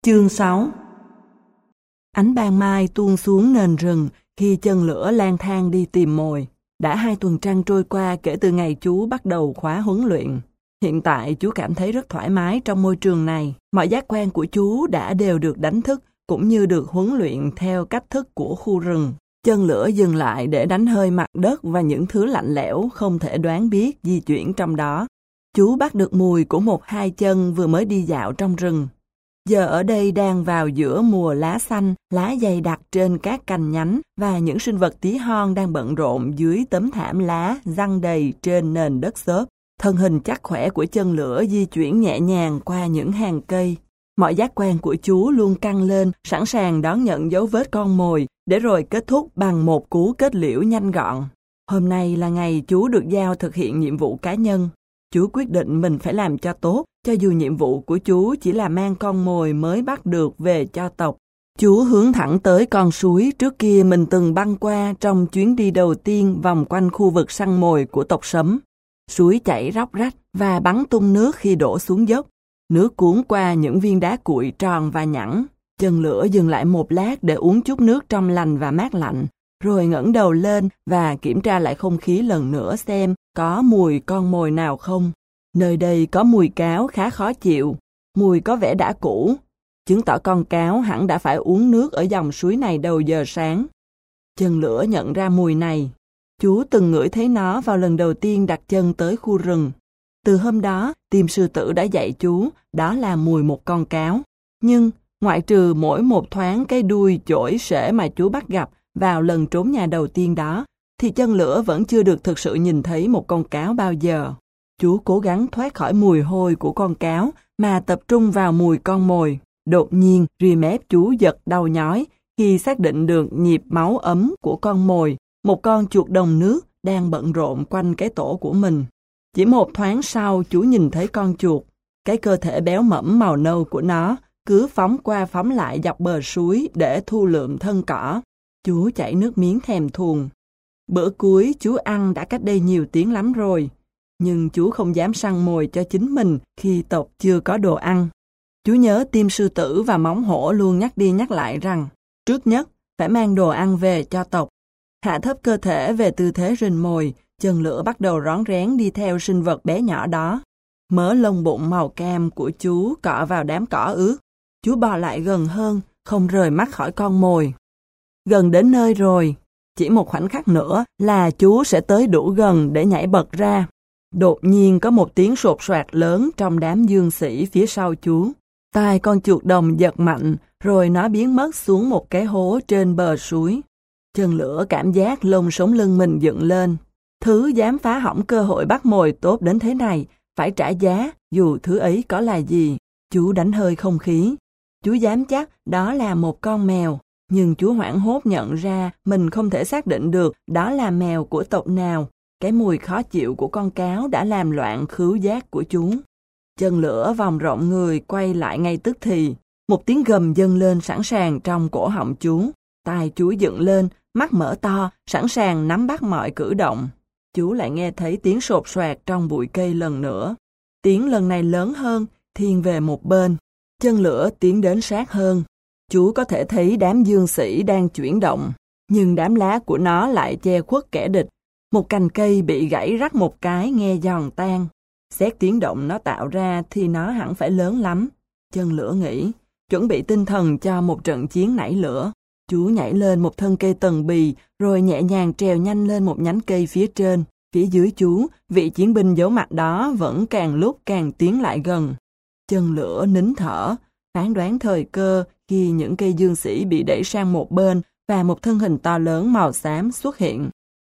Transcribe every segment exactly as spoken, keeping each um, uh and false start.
Chương sáu. Ánh ban mai tuôn xuống nền rừng khi chân lửa lang thang đi tìm mồi. Đã hai tuần trăng trôi qua kể từ ngày chú bắt đầu khóa huấn luyện. Hiện tại chú cảm thấy rất thoải mái trong môi trường này. Mọi giác quan của chú đã đều được đánh thức cũng như được huấn luyện theo cách thức của khu rừng. Chân lửa dừng lại để đánh hơi mặt đất và những thứ lạnh lẽo không thể đoán biết di chuyển trong đó. Chú bắt được mùi của một hai chân vừa mới đi dạo trong rừng. Giờ ở đây đang vào giữa mùa lá xanh, lá dày đặc trên các cành nhánh và những sinh vật tí hon đang bận rộn dưới tấm thảm lá giăng đầy trên nền đất xốp. Thân hình chắc khỏe của chân lửa di chuyển nhẹ nhàng qua những hàng cây. Mọi giác quan của chú luôn căng lên, sẵn sàng đón nhận dấu vết con mồi, để rồi kết thúc bằng một cú kết liễu nhanh gọn. Hôm nay là ngày chú được giao thực hiện nhiệm vụ cá nhân. Chú quyết định mình phải làm cho tốt, cho dù nhiệm vụ của chú chỉ là mang con mồi mới bắt được về cho tộc. Chú hướng thẳng tới con suối trước kia mình từng băng qua trong chuyến đi đầu tiên vòng quanh khu vực săn mồi của tộc Sấm. Suối chảy róc rách và bắn tung nước khi đổ xuống dốc. Nước cuốn qua những viên đá cuội tròn và nhẵn. Chân lửa dừng lại một lát để uống chút nước trong lành và mát lạnh, rồi ngẩng đầu lên và kiểm tra lại không khí lần nữa xem có mùi con mồi nào không. Nơi đây có mùi cáo khá khó chịu, mùi có vẻ đã cũ, chứng tỏ con cáo hẳn đã phải uống nước ở dòng suối này đầu giờ sáng. Chân lửa nhận ra mùi này. Chú từng ngửi thấy nó vào lần đầu tiên đặt chân tới khu rừng. Từ hôm đó, tim sư tử đã dạy chú đó là mùi một con cáo. Nhưng, ngoại trừ mỗi một thoáng cái đuôi chổi sể mà chú bắt gặp vào lần trốn nhà đầu tiên đó, thì chân lửa vẫn chưa được thực sự nhìn thấy một con cáo bao giờ. Chú cố gắng thoát khỏi mùi hôi của con cáo mà tập trung vào mùi con mồi. Đột nhiên, ria mép chú giật đau nhói khi xác định được nhịp máu ấm của con mồi, một con chuột đồng nước đang bận rộn quanh cái tổ của mình. Chỉ một thoáng sau, chú nhìn thấy con chuột. Cái cơ thể béo mẫm màu nâu của nó cứ phóng qua phóng lại dọc bờ suối để thu lượm thân cỏ. Chú chảy nước miếng thèm thuồng. Bữa cuối chú ăn đã cách đây nhiều tiếng lắm rồi. Nhưng chú không dám săn mồi cho chính mình khi tộc chưa có đồ ăn. Chú nhớ tim sư tử và móng hổ luôn nhắc đi nhắc lại rằng trước nhất phải mang đồ ăn về cho tộc. Hạ thấp cơ thể về tư thế rình mồi, chân lửa bắt đầu rón rén đi theo sinh vật bé nhỏ đó. Mớ lông bụng màu cam của chú cọ vào đám cỏ ướt. Chú bò lại gần hơn, không rời mắt khỏi con mồi. Gần đến nơi rồi, chỉ một khoảnh khắc nữa là chú sẽ tới đủ gần để nhảy bật ra. Đột nhiên có một tiếng sột soạt lớn trong đám dương sĩ phía sau chú. Tai con chuột đồng giật mạnh, rồi nó biến mất xuống một cái hố trên bờ suối. Chân lửa cảm giác lông sống lưng mình dựng lên. Thứ dám phá hỏng cơ hội bắt mồi tốt đến thế này, phải trả giá, dù thứ ấy có là gì. Chú đánh hơi không khí. Chú dám chắc đó là một con mèo, nhưng chú hoảng hốt nhận ra mình không thể xác định được đó là mèo của tộc nào. Cái mùi khó chịu của con cáo đã làm loạn khứu giác của chú. Chân lửa vòng rộng người quay lại ngay tức thì. Một tiếng gầm dâng lên sẵn sàng trong cổ họng chú. Tai chú dựng lên, mắt mở to, sẵn sàng nắm bắt mọi cử động. Chú lại nghe thấy tiếng sột soạt trong bụi cây lần nữa. Tiếng lần này lớn hơn, thiên về một bên. Chân lửa tiến đến sát hơn. Chú có thể thấy đám dương sĩ đang chuyển động, nhưng đám lá của nó lại che khuất kẻ địch. Một cành cây bị gãy rắc một cái nghe giòn tan. Xét tiếng động nó tạo ra thì nó hẳn phải lớn lắm. Chân lửa nghĩ, chuẩn bị tinh thần cho một trận chiến nảy lửa. Chú nhảy lên một thân cây tầng bì, rồi nhẹ nhàng trèo nhanh lên một nhánh cây phía trên. Phía dưới chú, vị chiến binh giấu mặt đó vẫn càng lúc càng tiến lại gần. Chân lửa nín thở, phán đoán thời cơ khi những cây dương sĩ bị đẩy sang một bên và một thân hình to lớn màu xám xuất hiện.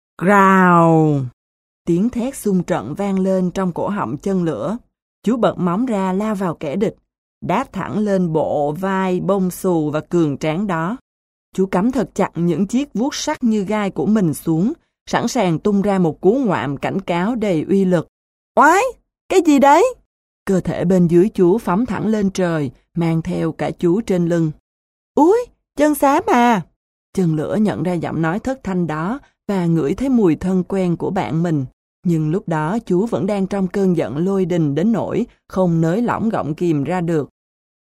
Growl! Tiếng thét xung trận vang lên trong cổ họng chân lửa. Chú bật móng ra lao vào kẻ địch, đáp thẳng lên bộ vai bông xù và cường tráng đó. Chú cắm thật chặt những chiếc vuốt sắc như gai của mình xuống, sẵn sàng tung ra một cú ngoạm cảnh cáo đầy uy lực. Oái! Cái gì đấy? Cơ thể bên dưới chú phóng thẳng lên trời, mang theo cả chú trên lưng. Úi! Chân xám à! Chân lửa nhận ra giọng nói thất thanh đó và ngửi thấy mùi thân quen của bạn mình. Nhưng lúc đó chú vẫn đang trong cơn giận lôi đình đến nỗi không nới lỏng gọng kìm ra được.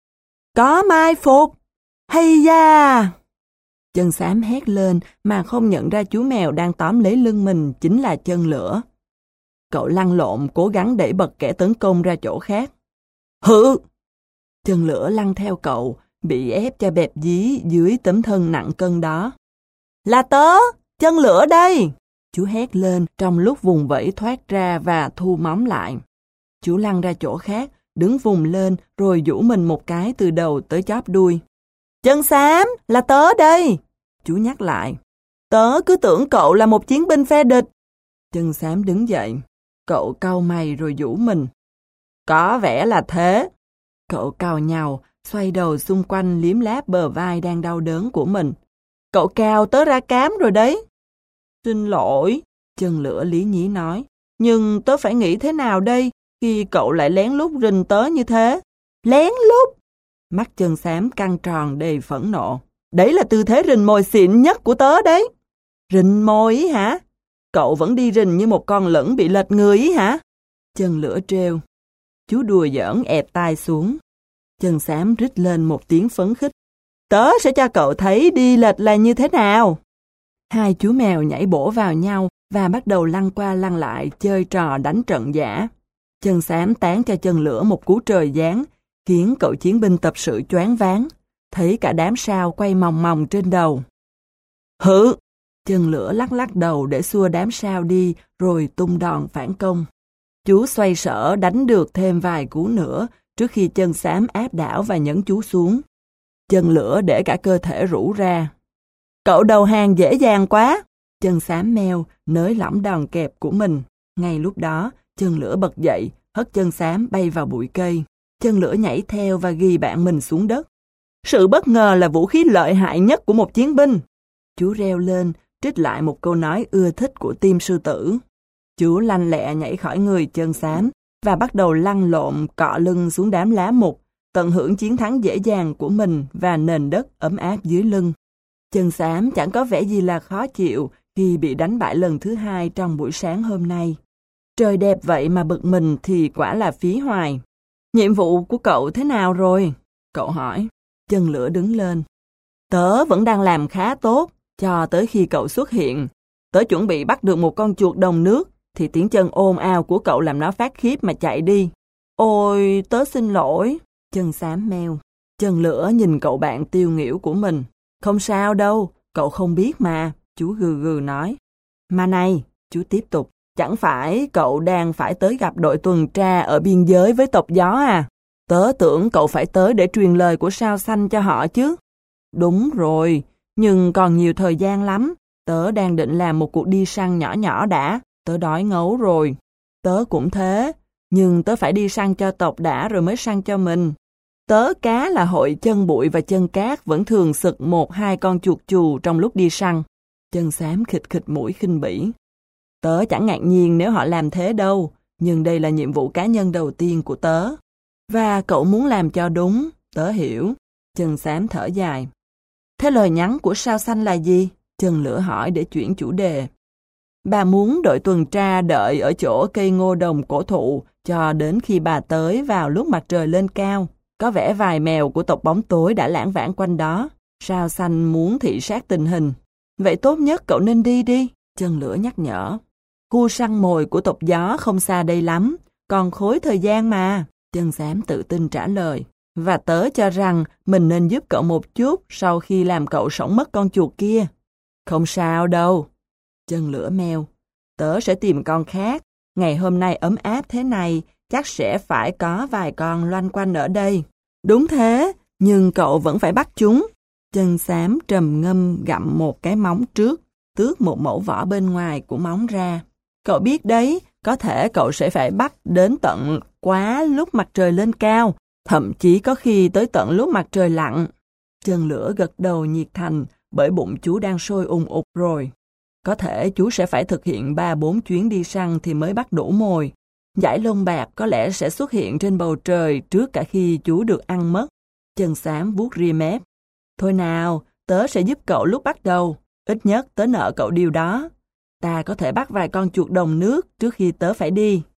Có mai phục! Hay da! Chân xám hét lên mà không nhận ra chú mèo đang tóm lấy lưng mình chính là Chân Lửa. Cậu lăn lộn cố gắng đẩy bật kẻ tấn công ra chỗ khác. Hự! Chân Lửa lăn theo cậu, bị ép cho bẹp dí dưới tấm thân nặng cân đó. Là tớ! Chân Lửa đây! Chú hét lên trong lúc vùng vẫy thoát ra và thu móng lại. Chú lăn ra chỗ khác, đứng vùng lên rồi giũ mình một cái từ đầu tới chóp đuôi. Chân xám, là tớ đây! Chú nhắc lại. Tớ cứ tưởng cậu là một chiến binh phe địch. Chân xám đứng dậy. Cậu cau mày rồi giũ mình. Có vẻ là thế. Cậu cào nhàu, xoay đầu xung quanh liếm láp bờ vai đang đau đớn của mình. Cậu cào tớ ra cám rồi đấy. Xin lỗi, Chân Lửa lý nhí nói. Nhưng tớ phải nghĩ thế nào đây khi cậu lại lén lút rình tớ như thế? Lén lút? Mắt Chân xám căng tròn đầy phẫn nộ. Đấy là tư thế rình mồi xịn nhất của tớ đấy. Rình mồi ý hả? Cậu vẫn đi rình như một con lửng bị lệch người ý hả? Chân Lửa trêu. Chú đùa giỡn ẹp tai xuống. Chân xám rít lên một tiếng phấn khích. Tớ sẽ cho cậu thấy đi lệch là như thế nào. Hai chú mèo nhảy bổ vào nhau và bắt đầu lăn qua lăn lại chơi trò đánh trận giả. Chân xám tán cho Chân Lửa một cú trời giáng, khiến cậu chiến binh tập sự choáng váng, thấy cả đám sao quay mòng mòng trên đầu. Hự! Chân Lửa lắc lắc đầu để xua đám sao đi rồi tung đòn phản công. Chú xoay sở đánh được thêm vài cú nữa trước khi Chân xám áp đảo và nhấn chú xuống. Chân Lửa để cả cơ thể rũ ra. Cậu đầu hàng dễ dàng quá. Chân xám meo nới lỏng đòn kẹp của mình. Ngay lúc đó, Chân Lửa bật dậy, hất Chân xám bay vào bụi cây. Chân Lửa nhảy theo và ghi bạn mình xuống đất. Sự bất ngờ là vũ khí lợi hại nhất của một chiến binh. Chú reo lên, trích lại một câu nói ưa thích của Tim Sư Tử. Chú lanh lẹ nhảy khỏi người Chân xám và bắt đầu lăn lộn cọ lưng xuống đám lá mục, tận hưởng chiến thắng dễ dàng của mình và nền đất ấm áp dưới lưng. Chân xám chẳng có vẻ gì là khó chịu khi bị đánh bại lần thứ hai trong buổi sáng hôm nay. Trời đẹp vậy mà bực mình thì quả là phí hoài. Nhiệm vụ của cậu thế nào rồi? Cậu hỏi. Chân Lửa đứng lên. Tớ vẫn đang làm khá tốt, cho tới khi cậu xuất hiện. Tớ chuẩn bị bắt được một con chuột đồng nước, thì tiếng chân ồn ào của cậu làm nó phát khiếp mà chạy đi. Ôi, tớ xin lỗi. Chân xám meo. Chân Lửa nhìn cậu bạn tiêu nghỉu của mình. Không sao đâu, cậu không biết mà, chú gừ gừ nói. Mà này, chú tiếp tục, chẳng phải cậu đang phải tới gặp đội tuần tra ở biên giới với tộc Gió à? Tớ tưởng cậu phải tới để truyền lời của Sao Xanh cho họ chứ. Đúng rồi, nhưng còn nhiều thời gian lắm. Tớ đang định làm một cuộc đi săn nhỏ nhỏ đã, tớ đói ngấu rồi. Tớ cũng thế, nhưng tớ phải đi săn cho tộc đã rồi mới săn cho mình. Tớ cá là hội Chân Bụi và Chân Cát vẫn thường sực một hai con chuột chù trong lúc đi săn. Chân xám khịt khịt mũi khinh bỉ. Tớ chẳng ngạc nhiên nếu họ làm thế đâu, nhưng đây là nhiệm vụ cá nhân đầu tiên của tớ. Và cậu muốn làm cho đúng, tớ hiểu. Chân xám thở dài. Thế lời nhắn của Sao Xanh là gì? Chân Lửa hỏi để chuyển chủ đề. Bà muốn đội tuần tra đợi ở chỗ cây ngô đồng cổ thụ cho đến khi bà tới vào lúc mặt trời lên cao. Có vẻ vài mèo của tộc Bóng Tối đã lãng vãng quanh đó. Sao Xanh muốn thị sát tình hình. Vậy tốt nhất cậu nên đi đi, Chân Lửa nhắc nhở. Khu săn mồi của tộc Gió không xa đây lắm, còn khối thời gian mà. Chân xám tự tin trả lời. Và tớ cho rằng mình nên giúp cậu một chút sau khi làm cậu sống mất con chuột kia. Không sao đâu. Chân Lửa meo. Tớ sẽ tìm con khác. Ngày hôm nay ấm áp thế này, chắc sẽ phải có vài con loanh quanh ở đây. Đúng thế, nhưng cậu vẫn phải bắt chúng. Chân xám trầm ngâm gặm một cái móng trước, tước một mẩu vỏ bên ngoài của móng ra. Cậu biết đấy, có thể cậu sẽ phải bắt đến tận quá lúc mặt trời lên cao, thậm chí có khi tới tận lúc mặt trời lặn. Chân Lửa gật đầu nhiệt thành, bởi bụng chú đang sôi ùng ục rồi. Có thể chú sẽ phải thực hiện ba bốn chuyến đi săn thì mới bắt đủ mồi. Dải lông bạc có lẽ sẽ xuất hiện trên bầu trời trước cả khi chú được ăn mất. Chân xám vuốt ria mép. Thôi nào, tớ sẽ giúp cậu lúc bắt đầu. Ít nhất tớ nợ cậu điều đó. Ta có thể bắt vài con chuột đồng nước trước khi tớ phải đi.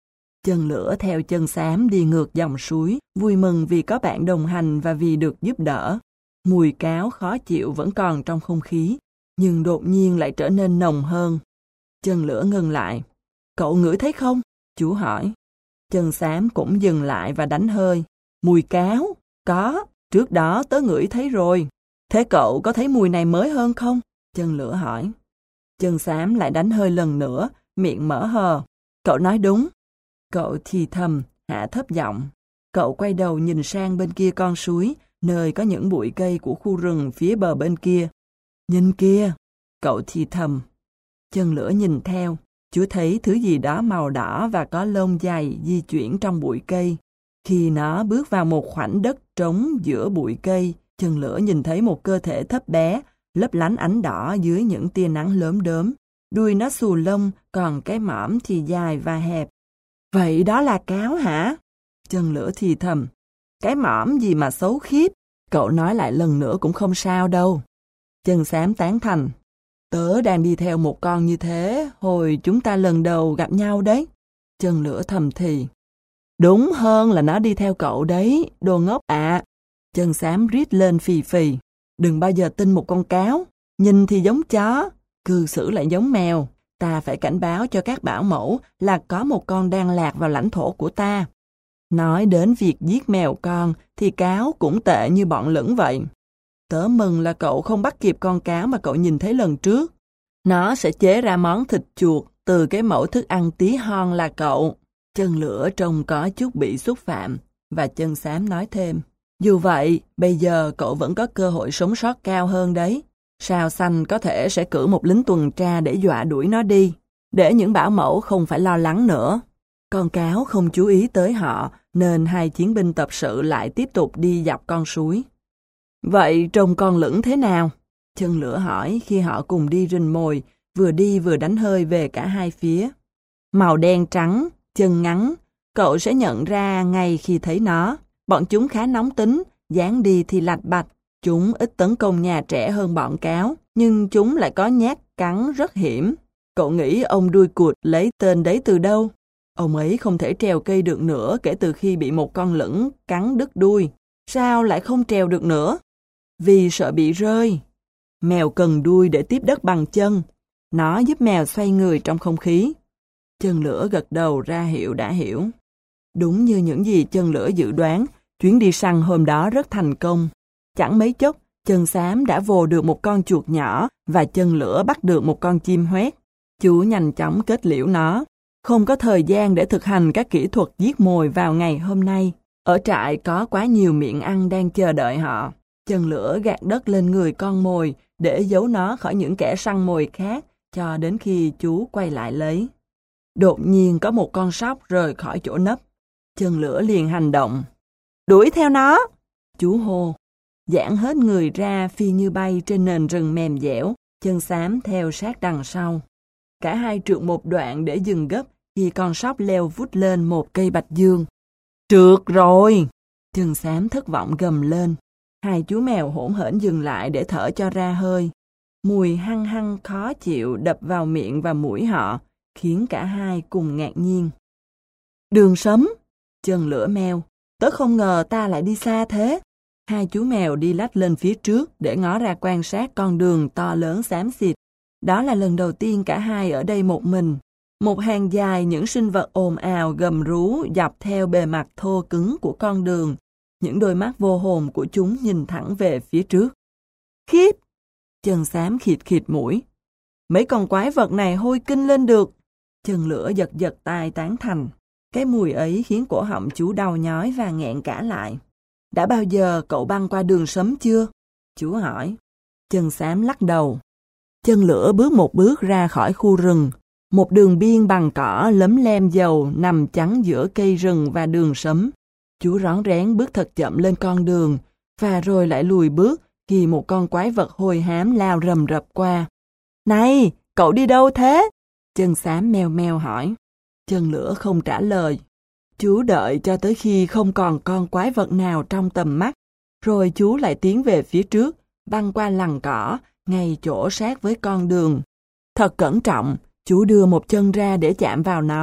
Chân lửa theo chân xám đi ngược dòng suối, vui mừng vì có bạn đồng hành và vì được giúp đỡ. Mùi cáo khó chịu vẫn còn trong không khí, nhưng đột nhiên lại trở nên nồng hơn. Chân lửa ngừng lại. Cậu ngửi thấy không? Chú hỏi. Chân xám cũng dừng lại và đánh hơi. Mùi cáo? Có, trước đó tớ ngửi thấy rồi. Thế cậu có thấy mùi này mới hơn không? Chân lửa hỏi. Chân xám lại đánh hơi lần nữa, miệng mở hờ. Cậu nói đúng. Cậu thì thầm, hạ thấp giọng. Cậu quay đầu nhìn sang bên kia con suối, nơi có những bụi cây của khu rừng phía bờ bên kia. Nhìn kia, cậu thì thầm. Chân lửa nhìn theo, chú thấy thứ gì đó màu đỏ và có lông dài di chuyển trong bụi cây. Khi nó bước vào một khoảnh đất trống giữa bụi cây, chân lửa nhìn thấy một cơ thể thấp bé, lấp lánh ánh đỏ dưới những tia nắng lốm đốm. Đuôi nó xù lông, còn cái mõm thì dài và hẹp. Vậy đó là cáo hả? Chân lửa thì thầm. Cái mõm gì mà xấu khiếp. Cậu nói lại lần nữa cũng không sao đâu. Chân xám tán thành. Tớ đang đi theo một con như thế, hồi chúng ta lần đầu gặp nhau đấy. Chân lửa thầm thì. Đúng hơn là nó đi theo cậu đấy, đồ ngốc ạ. Chân xám rít lên phì phì. Đừng bao giờ tin một con cáo. Nhìn thì giống chó, cư xử lại giống mèo. Ta phải cảnh báo cho các bảo mẫu là có một con đang lạc vào lãnh thổ của ta. Nói đến việc giết mèo con thì cáo cũng tệ như bọn lửng vậy. Tớ mừng là cậu không bắt kịp con cáo mà cậu nhìn thấy lần trước. Nó sẽ chế ra món thịt chuột từ cái mẫu thức ăn tí hon là cậu. Chân lửa trông có chút bị xúc phạm, và chân xám nói thêm. Dù vậy, bây giờ cậu vẫn có cơ hội sống sót cao hơn đấy. Sao xanh có thể sẽ cử một lính tuần tra để dọa đuổi nó đi, để những bảo mẫu không phải lo lắng nữa. Con cáo không chú ý tới họ, nên hai chiến binh tập sự lại tiếp tục đi dọc con suối. Vậy trông con lửng thế nào? Chân lửa hỏi khi họ cùng đi rình mồi, vừa đi vừa đánh hơi về cả hai phía. Màu đen trắng, chân ngắn, cậu sẽ nhận ra ngay khi thấy nó. Bọn chúng khá nóng tính, dáng đi thì lạch bạch. Chúng ít tấn công nhà trẻ hơn bọn cáo, nhưng chúng lại có nhát cắn rất hiểm. Cậu nghĩ ông đuôi cụt lấy tên đấy từ đâu? Ông ấy không thể trèo cây được nữa kể từ khi bị một con lửng cắn đứt đuôi. Sao lại không trèo được nữa? Vì sợ bị rơi. Mèo cần đuôi để tiếp đất bằng chân. Nó giúp mèo xoay người trong không khí. Chân lửa gật đầu ra hiệu đã hiểu. Đúng như những gì chân lửa dự đoán, chuyến đi săn hôm đó rất thành công. Chẳng mấy chốc, chân xám đã vồ được một con chuột nhỏ và chân lửa bắt được một con chim hoét. Chú nhanh chóng kết liễu nó. Không có thời gian để thực hành các kỹ thuật giết mồi vào ngày hôm nay. Ở trại có quá nhiều miệng ăn đang chờ đợi họ. Chân lửa gạt đất lên người con mồi để giấu nó khỏi những kẻ săn mồi khác cho đến khi chú quay lại lấy. Đột nhiên có một con sóc rời khỏi chỗ nấp. Chân lửa liền hành động. Đuổi theo nó! Chú hô. Giãn hết người ra phi như bay trên nền rừng mềm dẻo, chân xám theo sát đằng sau. Cả hai trượt một đoạn để dừng gấp khi con sóc leo vút lên một cây bạch dương. Trượt rồi! Chân xám thất vọng gầm lên. Hai chú mèo hỗn hển dừng lại để thở cho ra hơi. Mùi hăng hăng khó chịu đập vào miệng và mũi họ, khiến cả hai cùng ngạc nhiên. Đường sấm! Chân lửa meo. Tớ không ngờ ta lại đi xa thế. Hai chú mèo đi lách lên phía trước để ngó ra quan sát con đường to lớn xám xịt. Đó là lần đầu tiên cả hai ở đây một mình. Một hàng dài những sinh vật ồn ào gầm rú dọc theo bề mặt thô cứng của con đường. Những đôi mắt vô hồn của chúng nhìn thẳng về phía trước. Khiếp! Chân xám khịt khịt mũi. Mấy con quái vật này hôi kinh lên được. Chân lửa giật giật tai tán thành. Cái mùi ấy khiến cổ họng chú đau nhói và nghẹn cả lại. Đã bao giờ cậu băng qua đường sấm chưa? Chú hỏi. Chân xám lắc đầu. Chân lửa bước một bước ra khỏi khu rừng. Một đường biên bằng cỏ lấm lem dầu nằm chắn giữa cây rừng và đường sấm. Chú rón rén bước thật chậm lên con đường, và rồi lại lùi bước khi một con quái vật hôi hám lao rầm rập qua. Này, cậu đi đâu thế? Chân xám meo meo hỏi. Chân lửa không trả lời. Chú đợi cho tới khi không còn con quái vật nào trong tầm mắt, rồi chú lại tiến về phía trước, băng qua lằn cỏ, ngay chỗ sát với con đường. Thật cẩn trọng, chú đưa một chân ra để chạm vào nó.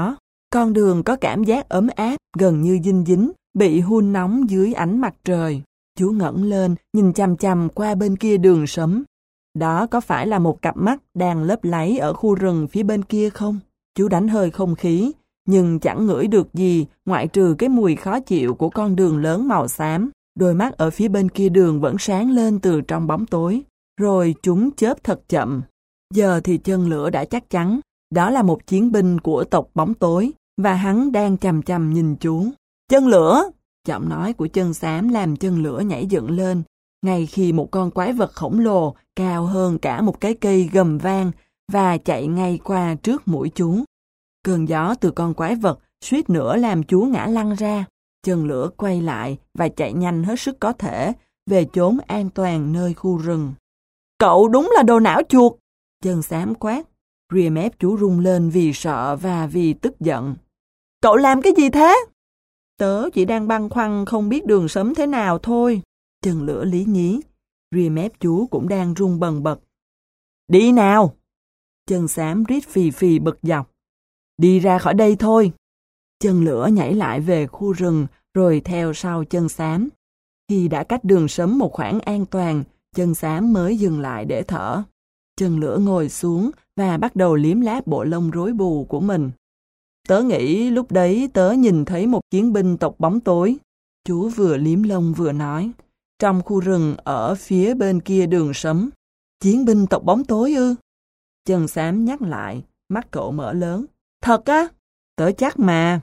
Con đường có cảm giác ấm áp, gần như dinh dính, bị hun nóng dưới ánh mặt trời. Chú ngẩng lên, nhìn chằm chằm qua bên kia đường sấm. Đó có phải là một cặp mắt đang lấp láy ở khu rừng phía bên kia không? Chú đánh hơi không khí, nhưng chẳng ngửi được gì ngoại trừ cái mùi khó chịu của con đường lớn màu xám. Đôi mắt ở phía bên kia đường vẫn sáng lên từ trong bóng tối, rồi chúng chớp thật chậm. Giờ thì chân lửa đã chắc chắn, đó là một chiến binh của tộc bóng tối, và hắn đang chằm chằm nhìn chú. Chân lửa! Giọng nói của chân xám làm chân lửa nhảy dựng lên, ngay khi một con quái vật khổng lồ cao hơn cả một cái cây gầm vang và chạy ngay qua trước mũi chú. Cơn gió từ con quái vật suýt nữa làm chú ngã lăn ra. Chân lửa quay lại và chạy nhanh hết sức có thể về chốn an toàn nơi khu rừng. Cậu đúng là đồ não chuột! Chân xám quát. Ria mép chú rung lên vì sợ và vì tức giận. Cậu làm cái gì thế? Tớ chỉ đang băn khoăn không biết đường sấm thế nào thôi. Chân lửa lý nhí. Ria mép chú cũng đang rung bần bật. Đi nào! Chân xám rít phì phì bực dọc. Đi ra khỏi đây thôi. Chân lửa nhảy lại về khu rừng rồi theo sau chân xám. Khi đã cách đường sấm một khoảng an toàn, chân xám mới dừng lại để thở. Chân lửa ngồi xuống và bắt đầu liếm láp bộ lông rối bù của mình. Tớ nghĩ lúc đấy tớ nhìn thấy một chiến binh tộc bóng tối. Chú vừa liếm lông vừa nói. Trong khu rừng ở phía bên kia đường sấm. Chiến binh tộc bóng tối ư? Chân xám nhắc lại, mắt cậu mở lớn. Thật á? Tớ chắc mà.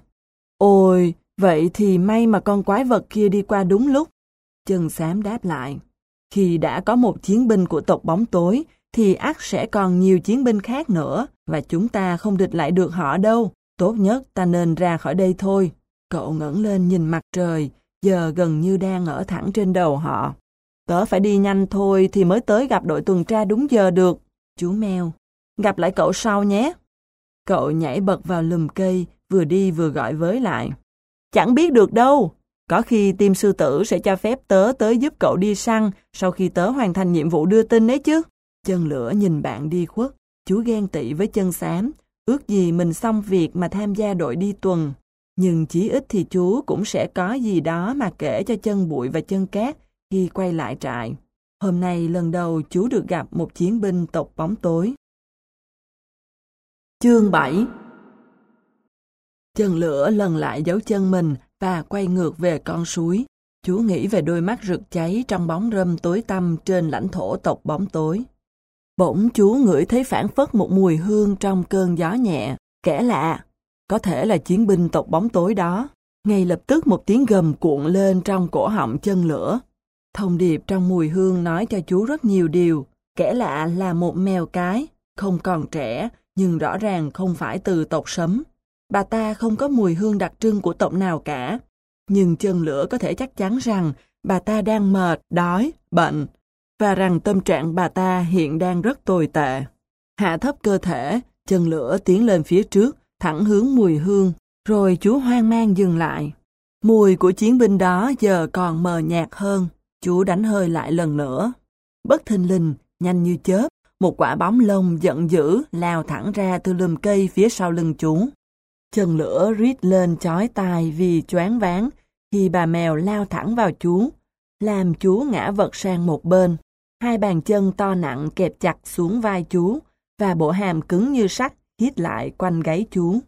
Ôi, vậy thì may mà con quái vật kia đi qua đúng lúc. Chân xám đáp lại. Khi đã có một chiến binh của tộc bóng tối, thì ắt sẽ còn nhiều chiến binh khác nữa, và chúng ta không địch lại được họ đâu. Tốt nhất ta nên ra khỏi đây thôi. Cậu ngẩng lên nhìn mặt trời, giờ gần như đang ở thẳng trên đầu họ. Tớ phải đi nhanh thôi thì mới tới gặp đội tuần tra đúng giờ được. Chú mèo, gặp lại cậu sau nhé. Cậu nhảy bật vào lùm cây, vừa đi vừa gọi với lại. Chẳng biết được đâu. Có khi team sư tử sẽ cho phép tớ tới giúp cậu đi săn sau khi tớ hoàn thành nhiệm vụ đưa tin ấy chứ. Chân lửa nhìn bạn đi khuất. Chú ghen tị với chân xám. Ước gì mình xong việc mà tham gia đội đi tuần. Nhưng chí ít thì chú cũng sẽ có gì đó mà kể cho chân bụi và chân cát khi quay lại trại. Hôm nay lần đầu chú được gặp một chiến binh tộc bóng tối. Chương bảy. Chân lửa lần lại dấu chân mình và quay ngược về con suối. Chú nghĩ về đôi mắt rực cháy trong bóng râm tối tăm trên lãnh thổ tộc bóng tối. Bỗng chú ngửi thấy phảng phất một mùi hương trong cơn gió nhẹ. Kẻ lạ, có thể là chiến binh tộc bóng tối đó. Ngay lập tức một tiếng gầm cuộn lên trong cổ họng chân lửa. Thông điệp trong mùi hương nói cho chú rất nhiều điều. Kẻ lạ là một mèo cái, không còn trẻ, nhưng rõ ràng không phải từ tộc sấm. Bà ta không có mùi hương đặc trưng của tộc nào cả. Nhưng chân lửa có thể chắc chắn rằng bà ta đang mệt, đói, bệnh, và rằng tâm trạng bà ta hiện đang rất tồi tệ. Hạ thấp cơ thể, chân lửa tiến lên phía trước, thẳng hướng mùi hương, rồi chú hoang mang dừng lại. Mùi của chiến binh đó giờ còn mờ nhạt hơn. Chú đánh hơi lại lần nữa. Bất thình lình, nhanh như chớp, một quả bóng lông giận dữ lao thẳng ra từ lùm cây phía sau lưng chú. Chân lửa rít lên chói tai vì choáng váng khi bà mèo lao thẳng vào chú, làm chú ngã vật sang một bên. Hai bàn chân to nặng kẹp chặt xuống vai chú, và bộ hàm cứng như sắt hít lại quanh gáy chú.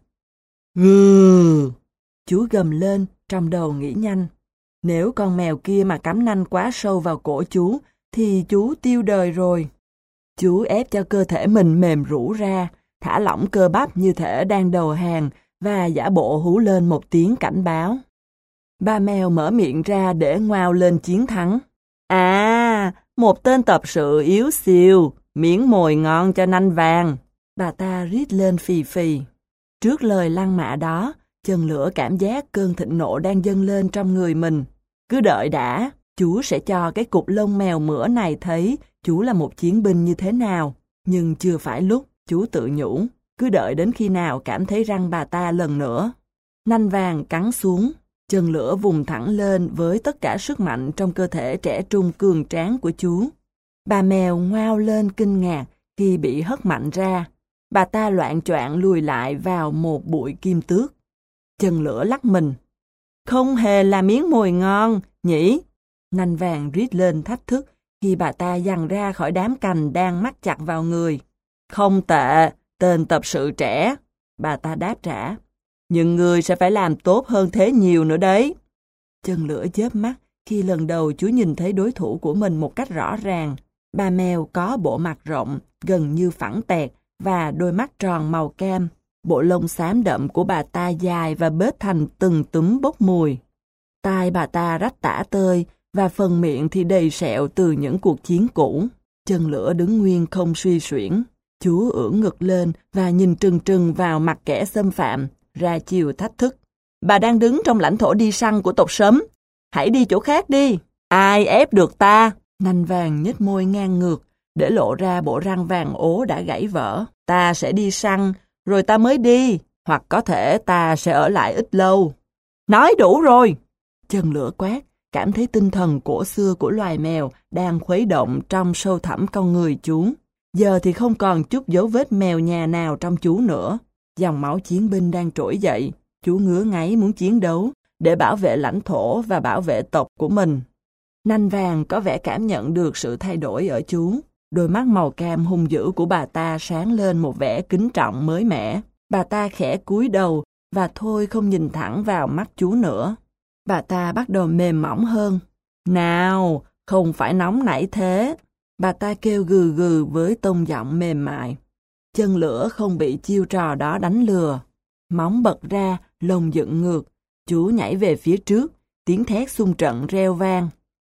Gừ! Chú gầm lên, trong đầu nghĩ nhanh. Nếu con mèo kia mà cắm nanh quá sâu vào cổ chú, thì chú tiêu đời rồi. Chú ép cho cơ thể mình mềm rũ ra, thả lỏng cơ bắp như thể đang đầu hàng, và giả bộ hú lên một tiếng cảnh báo. Ba mèo mở miệng ra để ngoao lên chiến thắng. À, một tên tập sự yếu xìu, miếng mồi ngon cho nanh vàng. Bà ta rít lên phì phì. Trước lời lăng mạ đó, chân lửa cảm giác cơn thịnh nộ đang dâng lên trong người mình. Cứ đợi đã, chú sẽ cho cái cục lông mèo mửa này thấy chú là một chiến binh như thế nào. Nhưng chưa phải lúc, chú tự nhủ. Cứ đợi đến khi nào cảm thấy răng bà ta lần nữa. Nanh vàng cắn xuống, chân lửa vùng thẳng lên với tất cả sức mạnh trong cơ thể trẻ trung cường tráng của chú. Bà mèo ngoao lên kinh ngạc khi bị hất mạnh ra. Bà ta loạng choạng lùi lại vào một bụi kim tước. Chân lửa lắc mình. Không hề là miếng mồi ngon, nhỉ? Nanh vàng rít lên thách thức khi bà ta giằng ra khỏi đám cành đang mắc chặt vào người. Không tệ, tên tập sự trẻ, bà ta đáp trả. Nhưng người sẽ phải làm tốt hơn thế nhiều nữa đấy. Chân lửa chớp mắt khi lần đầu chú nhìn thấy đối thủ của mình một cách rõ ràng. Bà mèo có bộ mặt rộng, gần như phẳng tẹt và đôi mắt tròn màu cam. Bộ lông xám đậm của bà ta dài và bết thành từng túm bốc mùi. Tai bà ta rách tả tơi và phần miệng thì đầy sẹo từ những cuộc chiến cũ. Chân lửa đứng nguyên không suy xuyển. Chú ưỡn ngực lên và nhìn trừng trừng vào mặt kẻ xâm phạm, ra chiều thách thức. Bà đang đứng trong lãnh thổ đi săn của tộc Sấm. Hãy đi chỗ khác đi. Ai ép được ta? Nanh vàng nhếch môi ngang ngược, để lộ ra bộ răng vàng ố đã gãy vỡ. Ta sẽ đi săn, rồi ta mới đi, hoặc có thể ta sẽ ở lại ít lâu. Nói đủ rồi! Chân lửa quát, cảm thấy tinh thần cổ xưa của loài mèo đang khuấy động trong sâu thẳm con người chú. Giờ thì không còn chút dấu vết mèo nhà nào trong chú nữa. Dòng máu chiến binh đang trỗi dậy. Chú ngứa ngáy muốn chiến đấu để bảo vệ lãnh thổ và bảo vệ tộc của mình. Nanh vàng có vẻ cảm nhận được sự thay đổi ở chú. Đôi mắt màu cam hung dữ của bà ta sáng lên một vẻ kính trọng mới mẻ. Bà ta khẽ cúi đầu và thôi không nhìn thẳng vào mắt chú nữa. Bà ta bắt đầu mềm mỏng hơn. Nào, không phải nóng nảy thế. Bà ta kêu gừ gừ với tông giọng mềm mại. Chân lửa không bị chiêu trò đó đánh lừa. Móng bật ra, lông dựng ngược. Chú nhảy về phía trước, tiếng thét xung trận reo vang.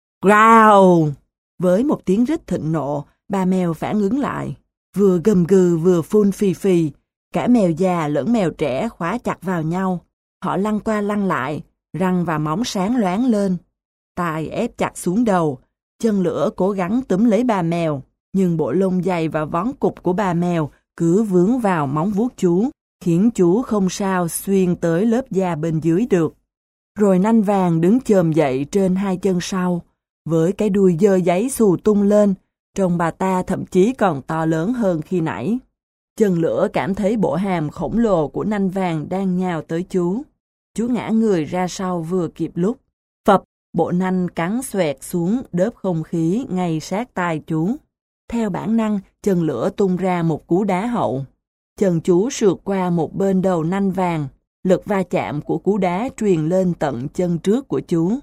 Growl! Với một tiếng rít thịnh nộ, bà mèo phản ứng lại. Vừa gầm gừ vừa phun phì phì. Cả mèo già lẫn mèo trẻ khóa chặt vào nhau. Họ lăn qua lăn lại, răng và móng sáng loáng lên. Tai ép chặt xuống đầu. Chân lửa cố gắng túm lấy bà mèo, nhưng bộ lông dày và vón cục của bà mèo cứ vướng vào móng vuốt chú, khiến chú không sao xuyên tới lớp da bên dưới được. Rồi nanh vàng đứng chồm dậy trên hai chân sau, với cái đuôi dơ giấy xù tung lên, trông bà ta thậm chí còn to lớn hơn khi nãy. Chân lửa cảm thấy bộ hàm khổng lồ của nanh vàng đang nhào tới chú. Chú ngã người ra sau vừa kịp lúc. Phập, bộ nanh cắn xoẹt xuống đớp không khí ngay sát tai chú. Theo bản năng, chân lửa tung ra một cú đá hậu. Chân chú sượt qua một bên đầu nanh vàng. Lực va chạm của cú đá truyền lên tận chân trước của chú.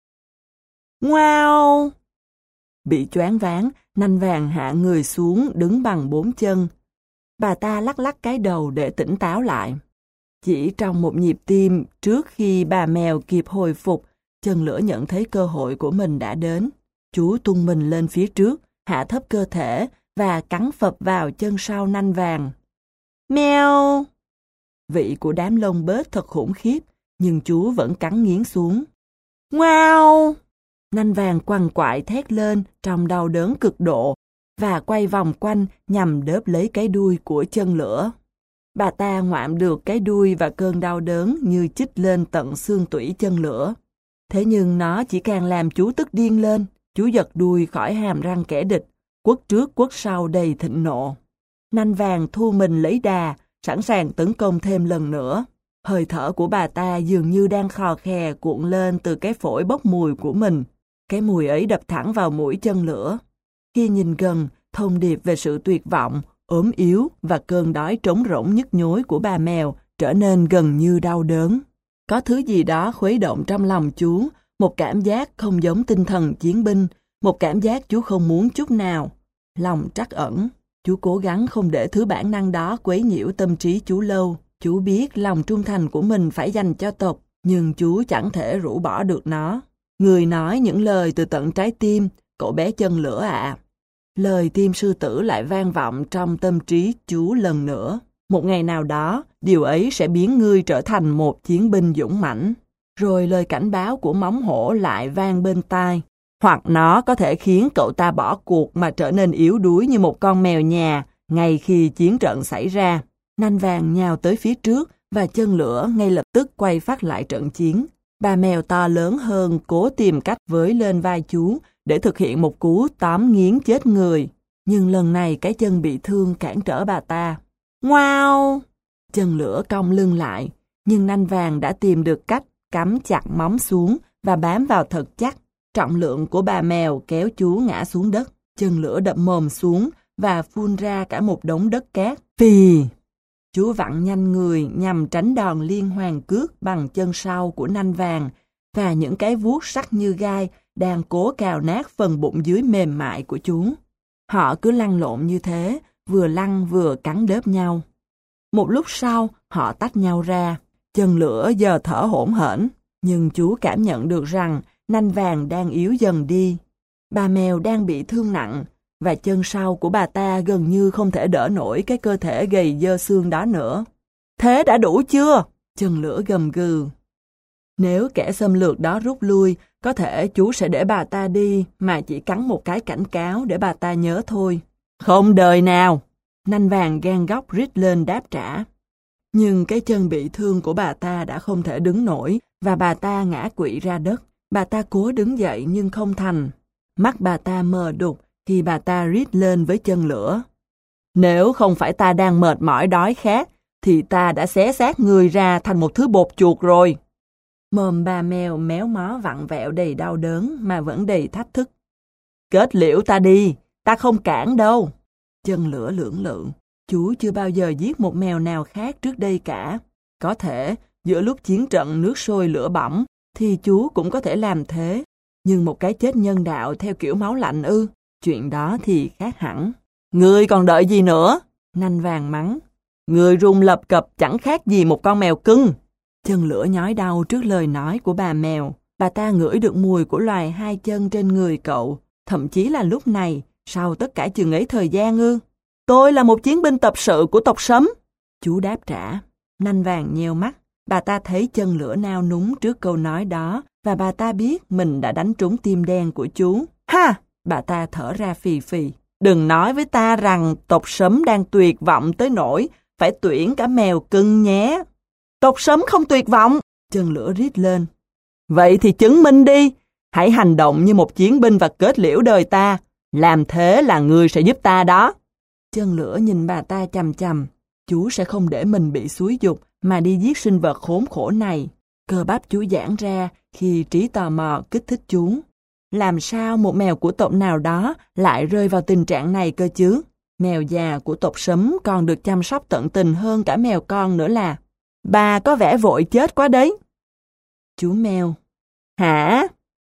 Wow! Bị choáng váng, nanh vàng hạ người xuống đứng bằng bốn chân. Bà ta lắc lắc cái đầu để tỉnh táo lại. Chỉ trong một nhịp tim trước khi bà mèo kịp hồi phục, chân lửa nhận thấy cơ hội của mình đã đến. Chú tung mình lên phía trước, hạ thấp cơ thể và cắn phập vào chân sau nanh vàng. Mèo! Vị của đám lông bết thật khủng khiếp, nhưng chú vẫn cắn nghiến xuống. Wow! Nanh vàng quằn quại thét lên trong đau đớn cực độ và quay vòng quanh nhằm đớp lấy cái đuôi của chân lửa. Bà ta ngoạm được cái đuôi và cơn đau đớn như chích lên tận xương tủy chân lửa. Thế nhưng nó chỉ càng làm chú tức điên lên. Chú giật đuôi khỏi hàm răng kẻ địch, quất trước quất sau đầy thịnh nộ. Nanh vàng thu mình lấy đà, sẵn sàng tấn công thêm lần nữa. Hơi thở của bà ta dường như đang khò khè cuộn lên từ cái phổi bốc mùi của mình. Cái mùi ấy đập thẳng vào mũi chân lửa. Khi nhìn gần, thông điệp về sự tuyệt vọng, ốm yếu và cơn đói trống rỗng nhức nhối của bà mèo trở nên gần như đau đớn. Có thứ gì đó khuấy động trong lòng chú, một cảm giác không giống tinh thần chiến binh, một cảm giác chú không muốn chút nào. Lòng trắc ẩn, chú cố gắng không để thứ bản năng đó quấy nhiễu tâm trí chú lâu. Chú biết lòng trung thành của mình phải dành cho tộc, nhưng chú chẳng thể rũ bỏ được nó. Người nói những lời từ tận trái tim, cậu bé chân lửa ạ. Lời tim sư tử lại vang vọng trong tâm trí chú lần nữa. Một ngày nào đó, điều ấy sẽ biến ngươi trở thành một chiến binh dũng mãnh. Rồi lời cảnh báo của móng hổ lại vang bên tai. Hoặc nó có thể khiến cậu ta bỏ cuộc mà trở nên yếu đuối như một con mèo nhà ngay khi chiến trận xảy ra. Nanh vàng nhào tới phía trước và chân lửa ngay lập tức quay phát lại trận chiến. Bà mèo to lớn hơn cố tìm cách với lên vai chú để thực hiện một cú tóm nghiến chết người. Nhưng lần này cái chân bị thương cản trở bà ta. Wow! Chân lửa cong lưng lại. Nhưng nanh vàng đã tìm được cách cắm chặt móng xuống và bám vào thật chắc. Trọng lượng của bà mèo kéo chú ngã xuống đất. Chân lửa đập mồm xuống và phun ra cả một đống đất cát. Phì! Chú vặn nhanh người nhằm tránh đòn liên hoàn cước bằng chân sau của nanh vàng và những cái vuốt sắc như gai đang cố cào nát phần bụng dưới mềm mại của chú. Họ cứ lăn lộn như thế, vừa lăn vừa cắn đớp nhau. Một lúc sau, họ tách nhau ra. Chân lửa giờ thở hổn hển, nhưng chú cảm nhận được rằng nanh vàng đang yếu dần đi. Bà mèo đang bị thương nặng, và chân sau của bà ta gần như không thể đỡ nổi cái cơ thể gầy dơ xương đó nữa. Thế đã đủ chưa? Chân lửa gầm gừ. Nếu kẻ xâm lược đó rút lui, có thể chú sẽ để bà ta đi mà chỉ cắn một cái cảnh cáo để bà ta nhớ thôi. Không đời nào! Nanh vàng gan góc rít lên đáp trả. Nhưng cái chân bị thương của bà ta đã không thể đứng nổi và bà ta ngã quỵ ra đất. Bà ta cố đứng dậy nhưng không thành. Mắt bà ta mờ đục khi bà ta rít lên với chân lửa. Nếu không phải ta đang mệt mỏi đói khát, thì ta đã xé xác người ra thành một thứ bột chuột rồi. Mồm bà mèo méo mó vặn vẹo đầy đau đớn mà vẫn đầy thách thức. Kết liễu ta đi, ta không cản đâu. Chân lửa lưỡng lự. Chú chưa bao giờ giết một mèo nào khác trước đây cả. Có thể, giữa lúc chiến trận nước sôi lửa bỏng, thì chú cũng có thể làm thế. Nhưng một cái chết nhân đạo theo kiểu máu lạnh ư, chuyện đó thì khác hẳn. Ngươi còn đợi gì nữa? Nanh vàng mắng. Ngươi run lập cập chẳng khác gì một con mèo cưng. Chân lửa nhói đau trước lời nói của bà mèo. Bà ta ngửi được mùi của loài hai chân trên người cậu. Thậm chí là lúc này, sau tất cả chừng ấy thời gian ư. Tôi là một chiến binh tập sự của tộc Sấm. Chú đáp trả. Nanh vàng nheo mắt. Bà ta thấy chân lửa nao núng trước câu nói đó và bà ta biết mình đã đánh trúng tim đen của chú. Ha! Bà ta thở ra phì phì. Đừng nói với ta rằng tộc Sấm đang tuyệt vọng tới nỗi phải tuyển cả mèo cưng nhé. Tộc Sấm không tuyệt vọng. Chân lửa rít lên. Vậy thì chứng minh đi. Hãy hành động như một chiến binh và kết liễu đời ta. Làm thế là ngươi sẽ giúp ta đó. Chân lửa nhìn bà ta chằm chằm. Chú sẽ không để mình bị xúi giục mà đi giết sinh vật khốn khổ này. Cơ bắp chú giãn ra khi trí tò mò kích thích chú. Làm sao một mèo của tộc nào đó lại rơi vào tình trạng này cơ chứ? Mèo già của tộc Sấm còn được chăm sóc tận tình hơn cả mèo con nữa là. Bà có vẻ vội chết quá đấy. Chú mèo. Hả?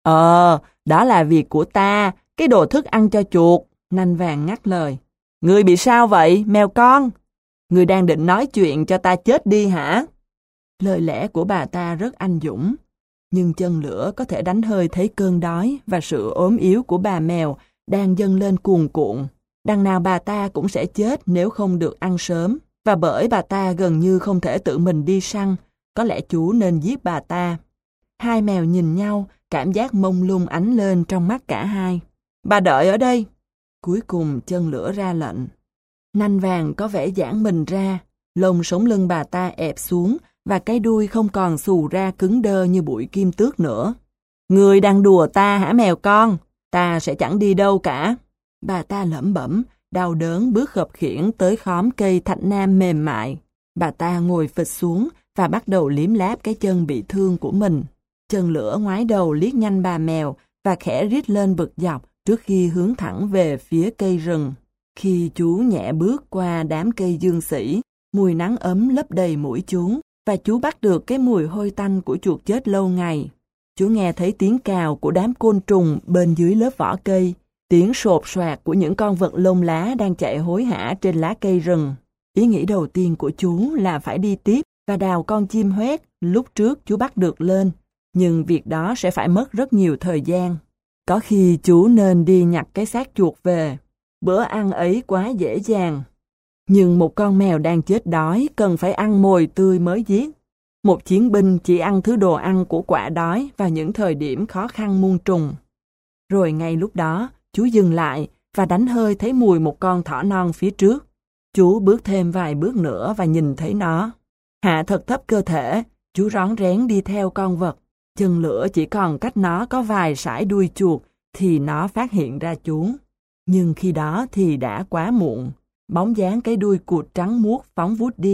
Ờ, đó là việc của ta, cái đồ thức ăn cho chuột. Nanh vàng ngắt lời. Ngươi bị sao vậy, mèo con? Ngươi đang định nói chuyện cho ta chết đi hả? Lời lẽ của bà ta rất anh dũng. Nhưng chân lửa có thể đánh hơi thấy cơn đói và sự ốm yếu của bà mèo đang dâng lên cuồn cuộn. Đằng nào bà ta cũng sẽ chết nếu không được ăn sớm. Và bởi bà ta gần như không thể tự mình đi săn, có lẽ chú nên giết bà ta. Hai mèo nhìn nhau, cảm giác mông lung ánh lên trong mắt cả hai. Bà đợi ở đây. Cuối cùng chân lửa ra lệnh. Nanh vàng có vẻ giãn mình ra, lông sống lưng bà ta ẹp xuống và cái đuôi không còn xù ra cứng đơ như bụi kim tước nữa. Ngươi đang đùa ta hả mèo con? Ta sẽ chẳng đi đâu cả. Bà ta lẩm bẩm, đau đớn bước khập khiễng tới khóm cây thạch nam mềm mại. Bà ta ngồi phịch xuống và bắt đầu liếm láp cái chân bị thương của mình. Chân lửa ngoái đầu liếc nhanh bà mèo và khẽ rít lên bực dọc trước khi hướng thẳng về phía cây rừng. Khi chú nhẹ bước qua đám cây dương sỉ, mùi nắng ấm lấp đầy mũi chú và chú bắt được cái mùi hôi tanh của chuột chết lâu ngày. Chú nghe thấy tiếng cào của đám côn trùng bên dưới lớp vỏ cây, tiếng sột soạt của những con vật lông lá đang chạy hối hả trên lá cây rừng. Ý nghĩ đầu tiên của chú là phải đi tiếp và đào con chim hoét lúc trước chú bắt được lên, nhưng việc đó sẽ phải mất rất nhiều thời gian. Có khi chú nên đi nhặt cái xác chuột về. Bữa ăn ấy quá dễ dàng. Nhưng một con mèo đang chết đói cần phải ăn mồi tươi mới giết. Một chiến binh chỉ ăn thứ đồ ăn của quả đói vào những thời điểm khó khăn muôn trùng. Rồi ngay lúc đó, chú dừng lại và đánh hơi thấy mùi một con thỏ non phía trước. Chú bước thêm vài bước nữa và nhìn thấy nó. Hạ thật thấp cơ thể, chú rón rén đi theo con vật. Chân lửa chỉ còn cách nó có vài sải đuôi chuột thì nó phát hiện ra chú. Nhưng khi đó thì đã quá muộn. Bóng dáng cái đuôi cụt trắng muốt phóng vút đi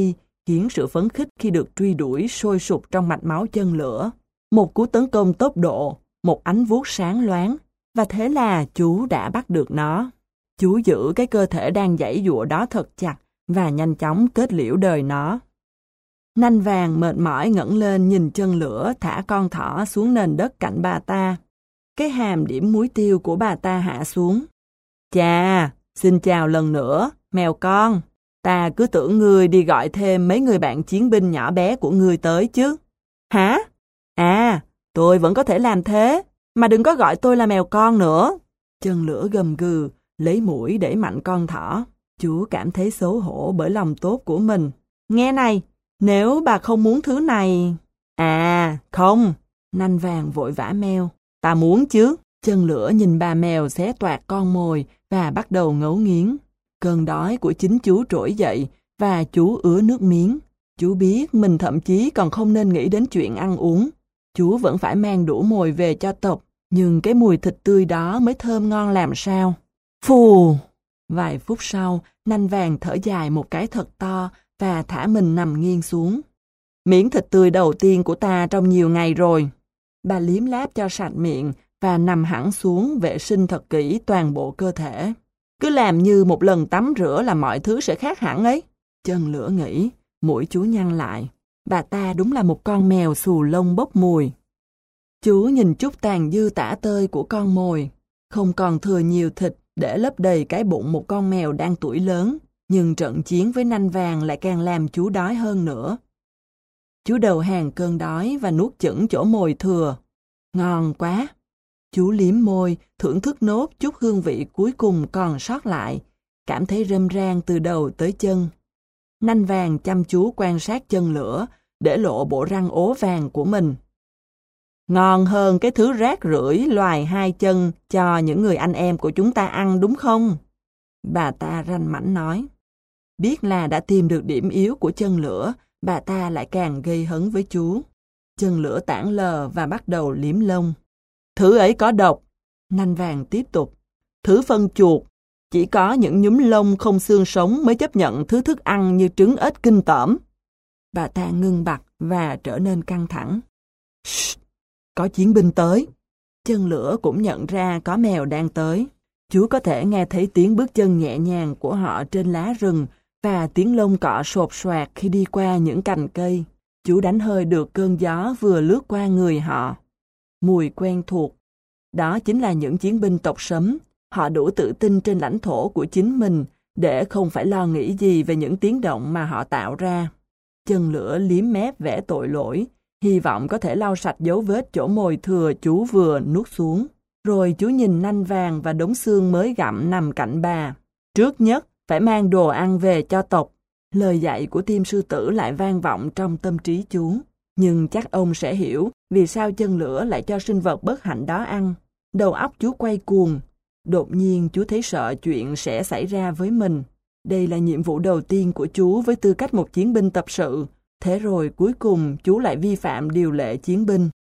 khiến sự phấn khích khi được truy đuổi sôi sục trong mạch máu chân lửa. Một cú tấn công tốc độ, một ánh vuốt sáng loáng, và thế là chú đã bắt được nó. Chú giữ cái cơ thể đang giãy giụa đó thật chặt và nhanh chóng kết liễu đời nó. Nanh vàng mệt mỏi ngẩng lên nhìn chân lửa thả con thỏ xuống nền đất cạnh bà ta. Cái hàm điểm muối tiêu của bà ta hạ xuống. Chà, xin chào lần nữa, mèo con. Ta cứ tưởng ngươi đi gọi thêm mấy người bạn chiến binh nhỏ bé của ngươi tới chứ. Hả? À, tôi vẫn có thể làm thế, mà đừng có gọi tôi là mèo con nữa. Chân lửa gầm gừ, lấy mũi đẩy mạnh con thỏ. Chú cảm thấy xấu hổ bởi lòng tốt của mình. Nghe này, nếu bà không muốn thứ này... À, không. Nanh vàng vội vã meo. Ta muốn chứ. Chân lửa nhìn bà mèo xé toạc con mồi và bắt đầu ngấu nghiến. Cơn đói của chính chú trỗi dậy và chú ứa nước miếng. Chú biết mình thậm chí còn không nên nghĩ đến chuyện ăn uống. Chú vẫn phải mang đủ mồi về cho tộc, nhưng cái mùi thịt tươi đó mới thơm ngon làm sao. Phù! Vài phút sau, nanh vàng thở dài một cái thật to và thả mình nằm nghiêng xuống. Miếng thịt tươi đầu tiên của ta trong nhiều ngày rồi. Bà liếm láp cho sạch miệng và nằm hẳn xuống vệ sinh thật kỹ toàn bộ cơ thể. Cứ làm như một lần tắm rửa là mọi thứ sẽ khác hẳn ấy. Chân lửa nghĩ, mũi chú nhăn lại. Bà ta đúng là một con mèo xù lông bốc mùi. Chú nhìn chút tàn dư tả tơi của con mồi. Không còn thừa nhiều thịt để lấp đầy cái bụng một con mèo đang tuổi lớn. Nhưng trận chiến với nanh vàng lại càng làm chú đói hơn nữa. Chú đầu hàng cơn đói và nuốt chửng chỗ mồi thừa. Ngon quá! Chú liếm môi, thưởng thức nốt chút hương vị cuối cùng còn sót lại, cảm thấy râm ran từ đầu tới chân. Nanh vàng chăm chú quan sát chân lửa, để lộ bộ răng ố vàng của mình. Ngon hơn cái thứ rác rưởi loài hai chân cho những người anh em của chúng ta ăn đúng không? Bà ta ranh mãnh nói. Biết là đã tìm được điểm yếu của chân lửa, bà ta lại càng gây hấn với chú. Chân lửa tản lờ và bắt đầu liếm lông. Thứ ấy có độc. Nanh vàng tiếp tục. Thứ phân chuột. Chỉ có những nhúm lông không xương sống mới chấp nhận thứ thức ăn như trứng ếch kinh tởm. Bà ta ngưng bặt và trở nên căng thẳng. Shh, có chiến binh tới. Chân lửa cũng nhận ra có mèo đang tới. Chú có thể nghe thấy tiếng bước chân nhẹ nhàng của họ trên lá rừng và tiếng lông cọ sột soạt khi đi qua những cành cây. Chú đánh hơi được cơn gió vừa lướt qua người họ. Mùi quen thuộc. Đó chính là những chiến binh tộc Sấm. Họ đủ tự tin trên lãnh thổ của chính mình để không phải lo nghĩ gì về những tiếng động mà họ tạo ra. Chân lửa liếm mép vẽ tội lỗi, hy vọng có thể lau sạch dấu vết chỗ mồi thừa chú vừa nuốt xuống. Rồi chú nhìn nanh vàng và đống xương mới gặm nằm cạnh bà. Trước nhất, phải mang đồ ăn về cho tộc. Lời dạy của Tim Sư Tử lại vang vọng trong tâm trí chú. Nhưng chắc ông sẽ hiểu vì sao chân lửa lại cho sinh vật bất hạnh đó ăn. Đầu óc chú quay cuồng. Đột nhiên chú thấy sợ chuyện sẽ xảy ra với mình. Đây là nhiệm vụ đầu tiên của chú với tư cách một chiến binh tập sự. Thế rồi cuối cùng chú lại vi phạm điều lệ chiến binh.